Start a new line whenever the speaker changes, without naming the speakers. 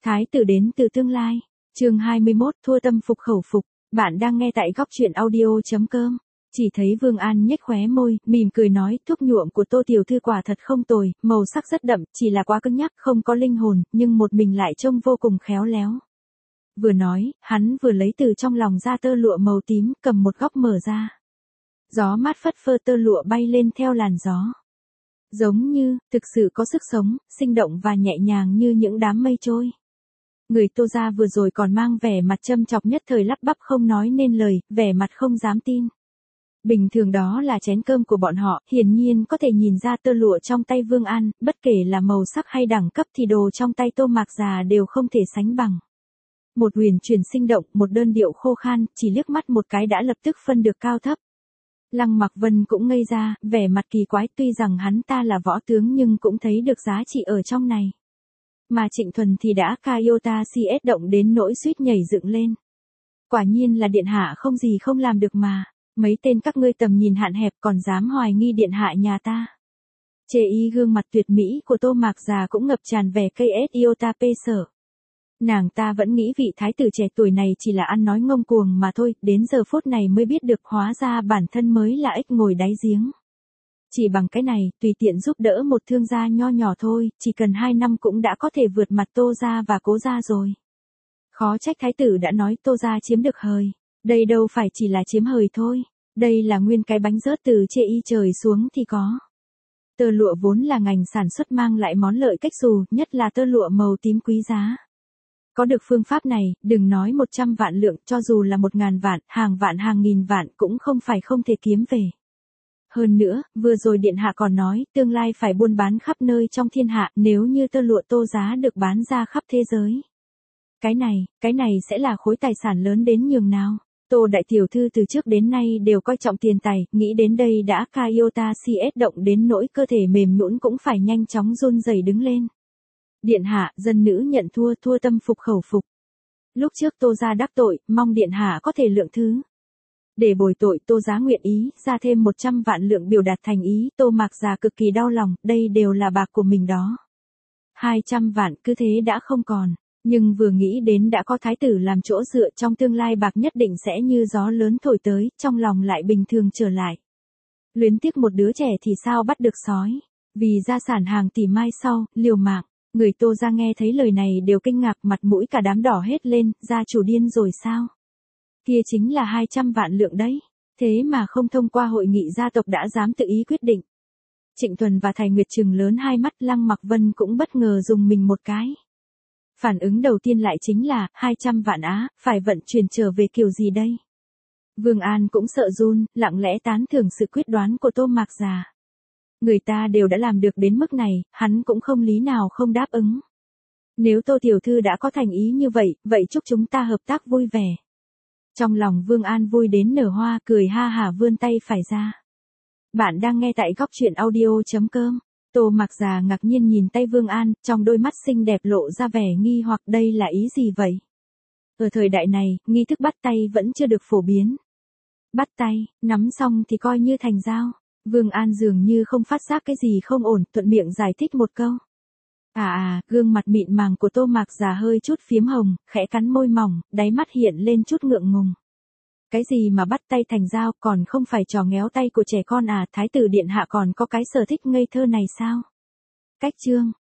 Thái tử đến từ tương lai. Chương 21, thua tâm phục khẩu phục. Bạn đang nghe tại góc truyện audio.com. Chỉ thấy Vương An nhếch khóe môi, mỉm cười nói, thuốc nhuộm của Tô tiểu thư quả thật không tồi, màu sắc rất đậm, chỉ là quá cứng nhắc, không có linh hồn, nhưng một mình lại trông vô cùng khéo léo. Vừa nói, hắn vừa lấy từ trong lòng ra tơ lụa màu tím, cầm một góc mở ra. Gió mát phất phơ, tơ lụa bay lên theo làn gió. Giống như, thực sự có sức sống, sinh động và nhẹ nhàng như những đám mây trôi. Người Tô gia vừa rồi còn mang vẻ mặt châm chọc, nhất thời lắp bắp không nói nên lời, vẻ mặt không dám tin. Bình thường đó là chén cơm của bọn họ, hiển nhiên có thể nhìn ra tơ lụa trong tay Vương An, bất kể là màu sắc hay đẳng cấp thì đồ trong tay Tô Mạc Già đều không thể sánh bằng. Một huyền chuyển sinh động, một đơn điệu khô khan, chỉ liếc mắt một cái đã lập tức phân được cao thấp. Lăng Mặc Vân cũng ngây ra, vẻ mặt kỳ quái, tuy rằng hắn ta là võ tướng nhưng cũng thấy được giá trị ở trong này. Mà Trịnh Thuần thì đã Kaiota CS động đến nỗi suýt nhảy dựng lên. Quả nhiên là điện hạ không gì không làm được mà, mấy tên các ngươi tầm nhìn hạn hẹp còn dám hoài nghi điện hạ nhà ta. Chê y gương mặt tuyệt mỹ của Tô Mạc Già cũng ngập tràn vẻ KS Iota P sở. Nàng ta vẫn nghĩ vị thái tử trẻ tuổi này chỉ là ăn nói ngông cuồng mà thôi, đến giờ phút này mới biết được hóa ra bản thân mới là ếch ngồi đáy giếng. Chỉ bằng cái này, tùy tiện giúp đỡ một thương gia nho nhỏ thôi, chỉ cần 2 năm cũng đã có thể vượt mặt Tô gia và Cố gia rồi. Khó trách thái tử đã nói Tô gia chiếm được hời. Đây đâu phải chỉ là chiếm hời thôi, đây là nguyên cái bánh rớt từ trên y trời xuống thì có. Tơ lụa vốn là ngành sản xuất mang lại món lợi cách dù, nhất là tơ lụa màu tím quý giá. Có được phương pháp này, đừng nói 100 vạn lượng, cho dù là 1.000 vạn, hàng nghìn vạn cũng không phải không thể kiếm về. Hơn nữa, vừa rồi điện hạ còn nói, tương lai phải buôn bán khắp nơi trong thiên hạ, nếu như tơ lụa Tô giá được bán ra khắp thế giới. Cái này sẽ là khối tài sản lớn đến nhường nào. Tô đại tiểu thư từ trước đến nay đều coi trọng tiền tài, nghĩ đến đây đã Kaiota CS động đến nỗi cơ thể mềm nhũn cũng phải nhanh chóng run rẩy đứng lên. Điện hạ, dân nữ nhận thua, thua tâm phục khẩu phục. Lúc trước Tô gia đắc tội, mong điện hạ có thể lượng thứ. Để bồi tội, Tô giá nguyện ý ra thêm 100 vạn lượng biểu đạt thành ý. Tô Mạc Già cực kỳ đau lòng, đây đều là bạc của mình đó. 200 vạn cứ thế đã không còn, nhưng vừa nghĩ đến đã có thái tử làm chỗ dựa, trong tương lai bạc nhất định sẽ như gió lớn thổi tới, trong lòng lại bình thường trở lại. Luyến tiếc một đứa trẻ thì sao bắt được sói, vì gia sản hàng tỷ mai sau, liều mạng. Người Tô gia nghe thấy lời này đều kinh ngạc, mặt mũi cả đám đỏ hết lên, gia chủ điên rồi sao? Kia chính là 200 vạn lượng đấy, thế mà không thông qua hội nghị gia tộc đã dám tự ý quyết định. Trịnh Thuần và Thái Nguyệt trừng lớn hai mắt, Lăng Mặc Vân cũng bất ngờ dùng mình một cái. Phản ứng đầu tiên lại chính là, 200 vạn á, phải vận chuyển trở về kiểu gì đây? Vương An cũng sợ run, lặng lẽ tán thưởng sự quyết đoán của Tô Mạc Già. Người ta đều đã làm được đến mức này, hắn cũng không lý nào không đáp ứng. Nếu Tô tiểu thư đã có thành ý như vậy, vậy chúc chúng ta hợp tác vui vẻ. Trong lòng Vương An vui đến nở hoa, cười ha hả vươn tay phải ra. Bạn đang nghe tại góc truyện audio.com. Tô Mạc Già ngạc nhiên nhìn tay Vương An, trong đôi mắt xinh đẹp lộ ra vẻ nghi hoặc, đây là ý gì vậy? Ở thời đại này, nghi thức bắt tay vẫn chưa được phổ biến. Bắt tay, nắm xong thì coi như thành giao. Vương An dường như không phát giác cái gì không ổn, thuận miệng giải thích một câu. Gương mặt mịn màng của Tô Mạc Già hơi chút phiếm hồng, khẽ cắn môi mỏng, đáy mắt hiện lên chút ngượng ngùng. Cái gì mà bắt tay thành dao, còn không phải trò ngéo tay của trẻ con à, thái tử điện hạ còn có cái sở thích ngây thơ này sao? Cách chương,